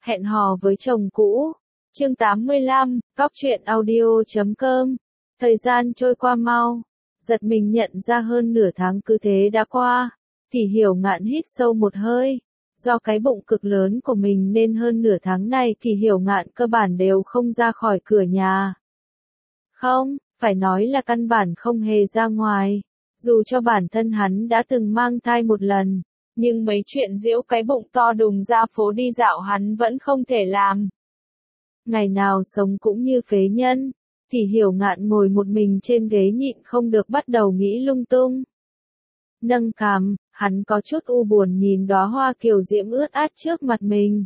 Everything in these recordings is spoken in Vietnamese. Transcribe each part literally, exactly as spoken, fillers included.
Hẹn hò với chồng cũ. Chương tám mươi lăm, cóc truyện audio chấm com. Thời gian trôi qua mau, giật mình nhận ra hơn nửa tháng cứ thế đã qua. Thì Hiểu Ngạn hít sâu một hơi. Do cái bụng cực lớn của mình nên hơn nửa tháng này Thì Hiểu Ngạn cơ bản đều không ra khỏi cửa nhà. Không, phải nói là căn bản không hề ra ngoài. Dù cho bản thân hắn đã từng mang thai một lần, nhưng mấy chuyện giễu cái bụng to đùng ra phố đi dạo hắn vẫn không thể làm. Ngày nào sống cũng như phế nhân, Thì Hiểu Ngạn ngồi một mình trên ghế nhịn không được bắt đầu nghĩ lung tung. Nâng cằm, hắn có chút u buồn nhìn đóa hoa kiều diễm ướt át trước mặt mình.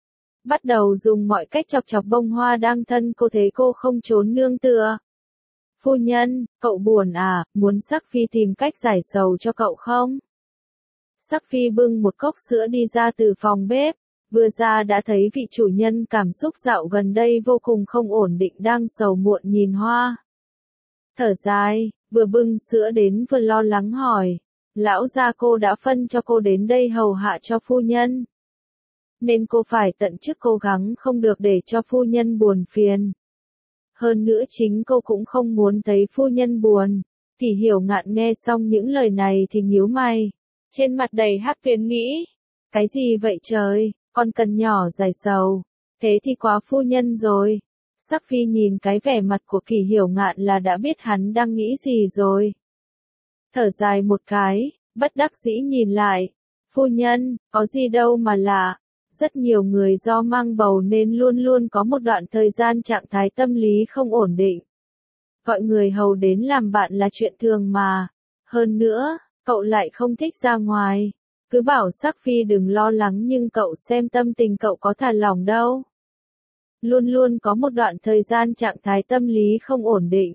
Bắt đầu dùng mọi cách chọc chọc bông hoa đang thân cô thấy cô không trốn nương tựa. Phu nhân, cậu buồn à, muốn Sắc Phi tìm cách giải sầu cho cậu không? Sắc Phi bưng một cốc sữa đi ra từ phòng bếp, vừa ra đã thấy vị chủ nhân cảm xúc dạo gần đây vô cùng không ổn định đang sầu muộn nhìn hoa. Thở dài, vừa bưng sữa đến vừa lo lắng hỏi, lão gia cô đã phân cho cô đến đây hầu hạ cho phu nhân. Nên cô phải tận chức cố gắng không được để cho phu nhân buồn phiền. Hơn nữa chính cô cũng không muốn thấy phu nhân buồn. Thì Hiểu Ngạn nghe xong những lời này thì nhíu mày. Trên mặt đầy hắc tuyến nghĩ. Cái gì vậy trời, con cần nhỏ giải sầu. Thế thì quá phu nhân rồi. Sắc Phi nhìn cái vẻ mặt của Kỳ Hiểu Ngạn là đã biết hắn đang nghĩ gì rồi. Thở dài một cái, bất đắc dĩ nhìn lại. Phu nhân, có gì đâu mà lạ. Rất nhiều người do mang bầu nên luôn luôn có một đoạn thời gian trạng thái tâm lý không ổn định. Gọi người hầu đến làm bạn là chuyện thường mà. Hơn nữa, cậu lại không thích ra ngoài. Cứ bảo Sắc Phi đừng lo lắng nhưng cậu xem tâm tình cậu có thả lỏng đâu. Luôn luôn có một đoạn thời gian trạng thái tâm lý không ổn định.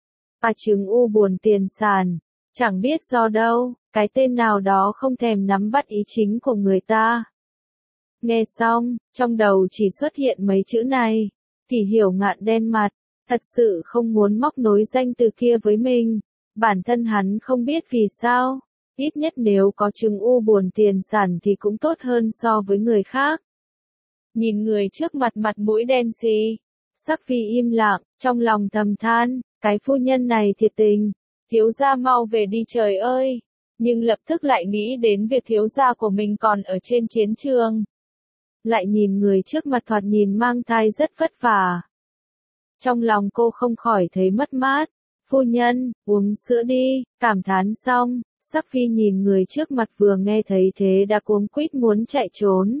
À chứng u buồn tiền sản. Chẳng biết do đâu, cái tên nào đó không thèm nắm bắt ý chính của người ta. Nghe xong, trong đầu chỉ xuất hiện mấy chữ này. Thì Hiểu Ngạn đen mặt, thật sự không muốn móc nối danh từ kia với mình. Bản thân hắn không biết vì sao. Ít nhất nếu có chứng u buồn tiền sản thì cũng tốt hơn so với người khác. Nhìn người trước mặt mặt mũi đen xì. Sắc Phi im lặng, trong lòng thầm than, cái phu nhân này thiệt tình. Thiếu gia mau về đi trời ơi. Nhưng lập tức lại nghĩ đến việc thiếu gia của mình còn ở trên chiến trường. Lại nhìn người trước mặt thoạt nhìn mang thai rất vất vả. Trong lòng cô không khỏi thấy mất mát. Phu nhân, uống sữa đi, cảm thán xong, Sắc Phi nhìn người trước mặt vừa nghe thấy thế đã cuống quýt muốn chạy trốn.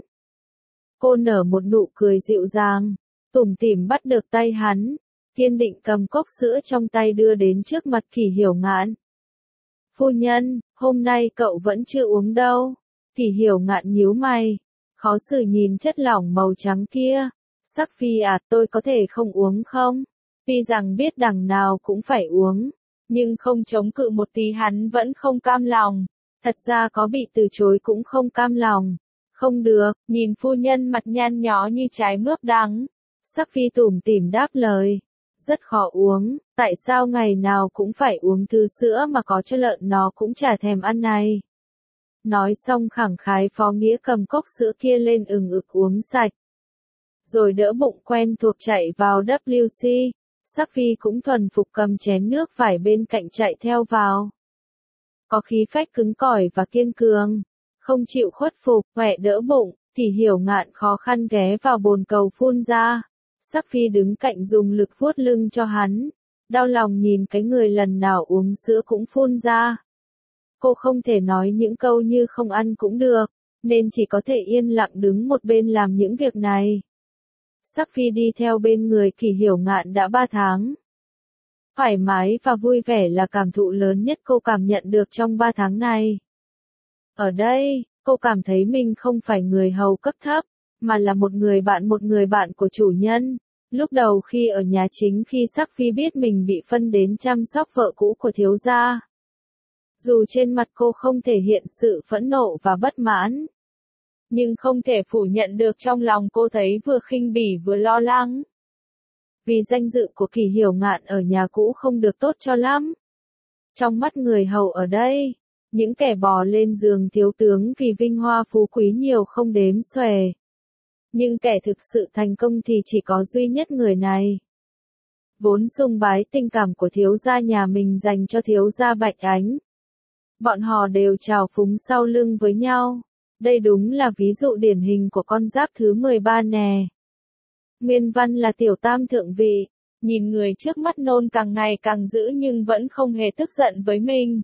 Cô nở một nụ cười dịu dàng, tủm tỉm bắt được tay hắn, kiên định cầm cốc sữa trong tay đưa đến trước mặt Kỳ Hiểu Ngạn. Phu nhân, hôm nay cậu vẫn chưa uống đâu. Kỳ Hiểu Ngạn nhíu mày. Khó xử nhìn chất lỏng màu trắng kia. Sắc Phi à, tôi có thể không uống không? Tuy rằng biết đằng nào cũng phải uống, nhưng không chống cự một tí hắn vẫn không cam lòng. Thật ra có bị từ chối cũng không cam lòng. Không được, nhìn phu nhân mặt nhăn nhó như trái mướp đắng. Sắc Phi tủm tỉm đáp lời. Rất khó uống, tại sao ngày nào cũng phải uống thứ sữa mà có cho lợn nó cũng chả thèm ăn này. Nói xong khẳng khái phó nghĩa cầm cốc sữa kia lên ừng ực uống sạch. Rồi đỡ bụng quen thuộc chạy vào W C. Sắc Phi cũng thuần phục cầm chén nước phải bên cạnh chạy theo vào. Có khí phách cứng cỏi và kiên cường. Không chịu khuất phục, khỏe đỡ bụng, Thì Hiểu Ngạn khó khăn ghé vào bồn cầu phun ra. Sắc Phi đứng cạnh dùng lực vuốt lưng cho hắn. Đau lòng nhìn cái người lần nào uống sữa cũng phun ra. Cô không thể nói những câu như không ăn cũng được, nên chỉ có thể yên lặng đứng một bên làm những việc này. Sắc Phi đi theo bên người Kỳ Hiểu Ngạn đã ba tháng. Thoải mái và vui vẻ là cảm thụ lớn nhất cô cảm nhận được trong ba tháng này. Ở đây, cô cảm thấy mình không phải người hầu cấp thấp, mà là một người bạn một người bạn của chủ nhân. Lúc đầu khi ở nhà chính khi Sắc Phi biết mình bị phân đến chăm sóc vợ cũ của thiếu gia. Dù trên mặt cô không thể hiện sự phẫn nộ và bất mãn, nhưng không thể phủ nhận được trong lòng cô thấy vừa khinh bỉ vừa lo lắng. Vì danh dự của Kỳ Hiểu Ngạn ở nhà cũ không được tốt cho lắm. Trong mắt người hầu ở đây, những kẻ bò lên giường thiếu tướng vì vinh hoa phú quý nhiều không đếm xuể. Nhưng kẻ thực sự thành công thì chỉ có duy nhất người này. Vốn sùng bái tình cảm của thiếu gia nhà mình dành cho thiếu gia Bạch Ánh. Bọn họ đều trào phúng sau lưng với nhau. Đây đúng là ví dụ điển hình của con giáp thứ mười ba nè. Nguyên văn là tiểu tam thượng vị, nhìn người trước mắt nôn càng ngày càng dữ nhưng vẫn không hề tức giận với mình.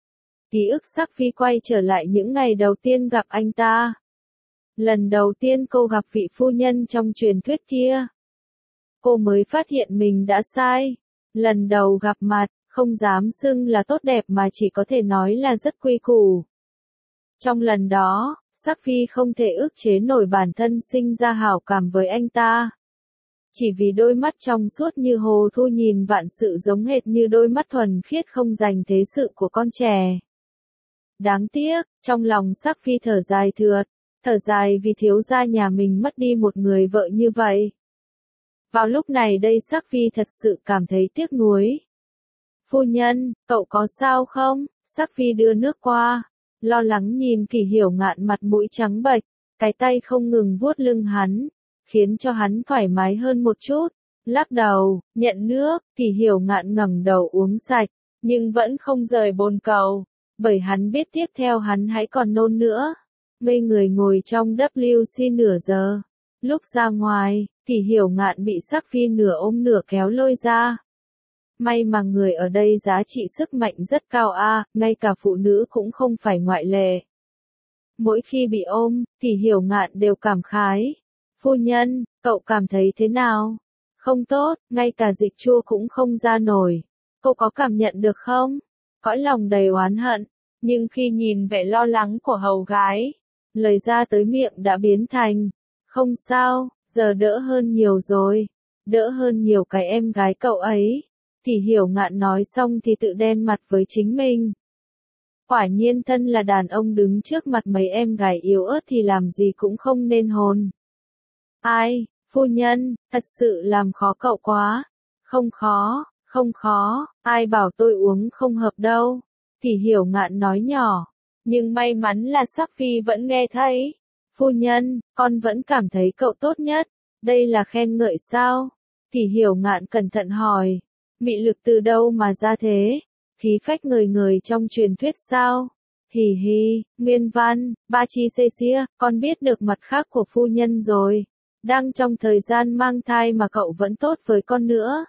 Ký ức Sắc Phi quay trở lại những ngày đầu tiên gặp anh ta. Lần đầu tiên cô gặp vị phu nhân trong truyền thuyết kia. Cô mới phát hiện mình đã sai. Lần đầu gặp mặt, không dám xưng là tốt đẹp mà chỉ có thể nói là rất quy củ. Trong lần đó, Sắc Phi không thể ức chế nổi bản thân sinh ra hảo cảm với anh ta. Chỉ vì đôi mắt trong suốt như hồ thu nhìn vạn sự giống hệt như đôi mắt thuần khiết không dành thế sự của con trẻ. Đáng tiếc, trong lòng Sắc Phi thở dài thượt, thở dài vì thiếu gia nhà mình mất đi một người vợ như vậy. Vào lúc này đây Sắc Phi thật sự cảm thấy tiếc nuối. Phu nhân, cậu có sao không? Sắc Phi đưa nước qua, lo lắng nhìn Kỷ Hiểu Ngạn mặt mũi trắng bệch, cái tay không ngừng vuốt lưng hắn, khiến cho hắn thoải mái hơn một chút. Lắc đầu, nhận nước, Kỷ Hiểu Ngạn ngẩng đầu uống sạch, nhưng vẫn không rời bồn cầu, bởi hắn biết tiếp theo hắn hãy còn nôn nữa. Ngây người ngồi trong W C nửa giờ. Lúc ra ngoài, Kỷ Hiểu Ngạn bị Sắc Phi nửa ôm nửa kéo lôi ra. May mà người ở đây giá trị sức mạnh rất cao a, à, ngay cả phụ nữ cũng không phải ngoại lệ. Mỗi khi bị ôm, Kỷ Hiểu Ngạn đều cảm khái. Phu nhân, cậu cảm thấy thế nào? Không tốt, ngay cả dịch chua cũng không ra nổi. Cô có cảm nhận được không? Cõi lòng đầy oán hận, nhưng khi nhìn vẻ lo lắng của hầu gái, lời ra tới miệng đã biến thành, không sao, giờ đỡ hơn nhiều rồi, đỡ hơn nhiều cái em gái cậu ấy. Kỷ Hiểu Ngạn nói xong thì tự đen mặt với chính mình. Quả nhiên thân là đàn ông đứng trước mặt mấy em gái yếu ớt thì làm gì cũng không nên hồn. Ai, phu nhân, thật sự làm khó cậu quá. Không khó, không khó, ai bảo tôi uống không hợp đâu. Kỷ Hiểu Ngạn nói nhỏ, nhưng may mắn là Sắc Phi vẫn nghe thấy. Phu nhân, con vẫn cảm thấy cậu tốt nhất. Đây là khen ngợi sao? Kỷ Hiểu Ngạn cẩn thận hỏi. Mị lực từ đâu mà ra thế? Khí phách ngời ngời trong truyền thuyết sao? Hì hì, nguyên văn, ba chi xê xia, con biết được mặt khác của phu nhân rồi. Đang trong thời gian mang thai mà cậu vẫn tốt với con nữa.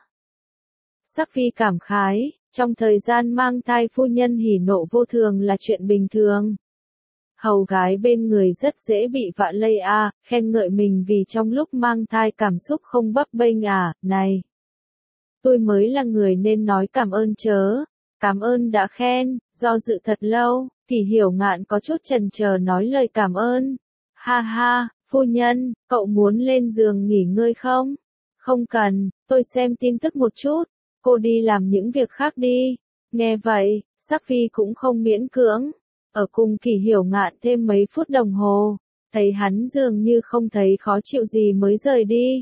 Sắc Phi cảm khái, trong thời gian mang thai phu nhân hỉ nộ vô thường là chuyện bình thường. Hầu gái bên người rất dễ bị vạ lây à, khen ngợi mình vì trong lúc mang thai cảm xúc không bấp bênh à, này. Tôi mới là người nên nói cảm ơn chớ. Cảm ơn đã khen, do dự thật lâu, Kỷ Hiểu Ngạn có chút chần chờ nói lời cảm ơn. Ha ha, phu nhân, cậu muốn lên giường nghỉ ngơi không? Không cần, tôi xem tin tức một chút, cô đi làm những việc khác đi. Nghe vậy, Sắc Phi cũng không miễn cưỡng. Ở cùng Kỷ Hiểu Ngạn thêm mấy phút đồng hồ, thấy hắn dường như không thấy khó chịu gì mới rời đi.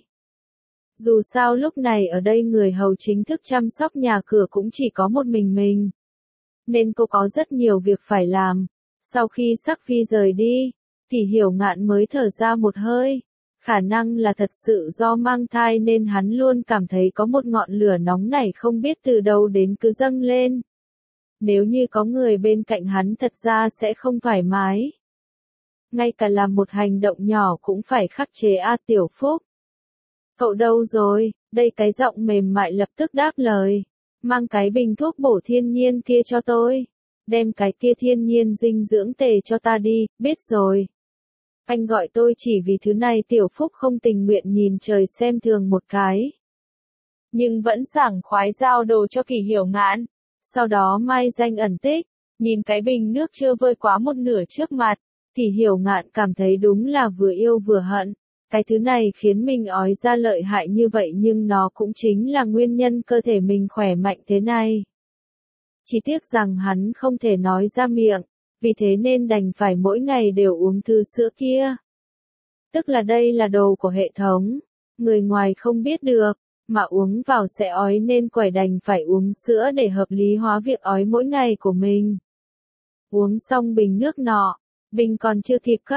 Dù sao lúc này ở đây người hầu chính thức chăm sóc nhà cửa cũng chỉ có một mình mình. Nên cô có rất nhiều việc phải làm. Sau khi Sắc Phi rời đi, Kỷ Hiểu Ngạn mới thở ra một hơi. Khả năng là thật sự do mang thai nên hắn luôn cảm thấy có một ngọn lửa nóng này không biết từ đâu đến cứ dâng lên. Nếu như có người bên cạnh hắn thật ra sẽ không thoải mái. Ngay cả làm một hành động nhỏ cũng phải khắc chế A Tiểu Phúc. Cậu đâu rồi? Đây cái giọng mềm mại lập tức đáp lời. Mang cái bình thuốc bổ thiên nhiên kia cho tôi. Đem cái kia thiên nhiên dinh dưỡng tề cho ta đi, biết rồi. Anh gọi tôi chỉ vì thứ này. Tiểu Phúc không tình nguyện nhìn trời xem thường một cái. Nhưng vẫn sảng khoái giao đồ cho Kỷ Hiểu Ngạn. Sau đó mai danh ẩn tích, nhìn cái bình nước chưa vơi quá một nửa trước mặt. Kỷ Hiểu Ngạn cảm thấy đúng là vừa yêu vừa hận. Cái thứ này khiến mình ói ra lợi hại như vậy nhưng nó cũng chính là nguyên nhân cơ thể mình khỏe mạnh thế này. Chỉ tiếc rằng hắn không thể nói ra miệng, vì thế nên đành phải mỗi ngày đều uống thứ sữa kia. Tức là đây là đồ của hệ thống, người ngoài không biết được, mà uống vào sẽ ói nên quẩy đành phải uống sữa để hợp lý hóa việc ói mỗi ngày của mình. Uống xong bình nước nọ, bình còn chưa kịp cất.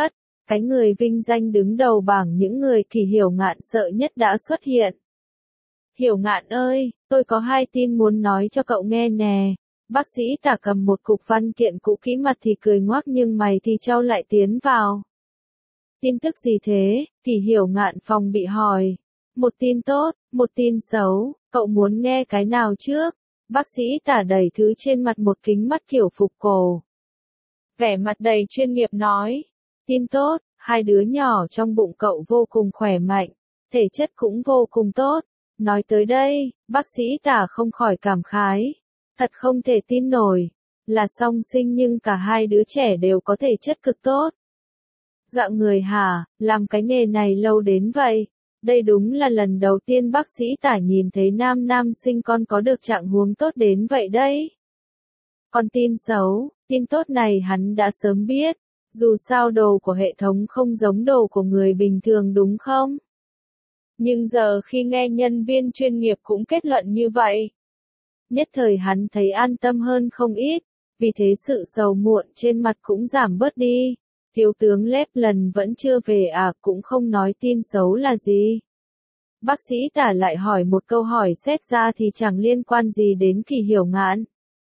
Cái người vinh danh đứng đầu bảng những người Kỳ Hiểu Ngạn sợ nhất đã xuất hiện. Hiểu Ngạn ơi, tôi có hai tin muốn nói cho cậu nghe nè. Bác sĩ Tả cầm một cục văn kiện cũ kỹ, mặt thì cười ngoác nhưng mày thì trao lại tiến vào. Tin tức gì thế? Kỳ Hiểu Ngạn phòng bị hỏi. Một tin tốt, một tin xấu, cậu muốn nghe cái nào trước? Bác sĩ Tả đẩy thứ trên mặt một kính mắt kiểu phục cổ. Vẻ mặt đầy chuyên nghiệp nói. Tin tốt, hai đứa nhỏ trong bụng cậu vô cùng khỏe mạnh, thể chất cũng vô cùng tốt. Nói tới đây, bác sĩ Tả không khỏi cảm khái. Thật không thể tin nổi, là song sinh nhưng cả hai đứa trẻ đều có thể chất cực tốt. Dạng người hả, làm cái nghề này lâu đến vậy? Đây đúng là lần đầu tiên bác sĩ Tả nhìn thấy nam nam sinh con có được trạng huống tốt đến vậy đấy. Còn tin xấu, tin tốt này hắn đã sớm biết, dù sao đồ của hệ thống không giống đồ của người bình thường đúng không? Nhưng giờ khi nghe nhân viên chuyên nghiệp cũng kết luận như vậy, nhất thời hắn thấy an tâm hơn không ít, vì thế sự sầu muộn trên mặt cũng giảm bớt đi. Thiếu tướng Lép lần vẫn chưa về à, cũng không nói tin xấu là gì. Bác sĩ Tả lại hỏi một câu hỏi xét ra thì chẳng liên quan gì đến Kỳ Hiểu Ngạn.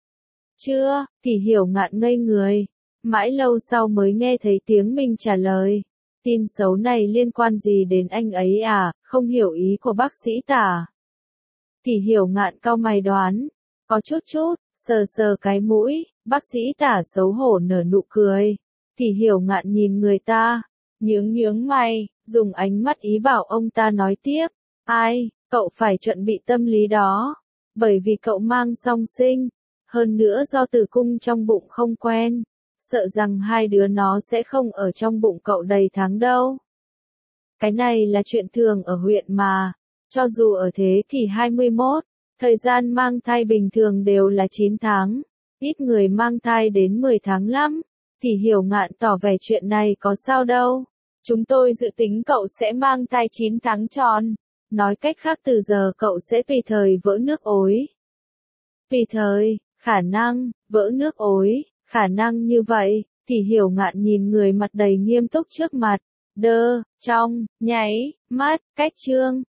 Chưa, Kỳ Hiểu Ngạn ngây người, mãi lâu sau mới nghe thấy tiếng mình trả lời. Tin xấu này liên quan gì đến anh ấy à, không hiểu ý của bác sĩ Tả. Kỳ Hiểu Ngạn cau mày đoán, có chút chút, sờ sờ cái mũi, bác sĩ Tả xấu hổ nở nụ cười. Kỳ Hiểu Ngạn nhìn người ta, nhướng nhướng mày, dùng ánh mắt ý bảo ông ta nói tiếp. Ai, cậu phải chuẩn bị tâm lý đó, bởi vì cậu mang song sinh, hơn nữa do tử cung trong bụng không quen, sợ rằng hai đứa nó sẽ không ở trong bụng cậu đầy tháng đâu. Cái này là chuyện thường ở huyện mà, cho dù ở thế kỷ hai mươi mốt, thời gian mang thai bình thường đều là chín tháng, ít người mang thai đến mười tháng lắm. Kỳ Hiểu Ngạn tỏ vẻ chuyện này có sao đâu, chúng tôi dự tính cậu sẽ mang thai chín tháng tròn, nói cách khác từ giờ cậu sẽ tùy thời vỡ nước ối. Tùy thời, khả năng, vỡ nước ối, khả năng như vậy, Kỳ Hiểu Ngạn nhìn người mặt đầy nghiêm túc trước mặt, đơ, trong, nháy, mắt, cách trương,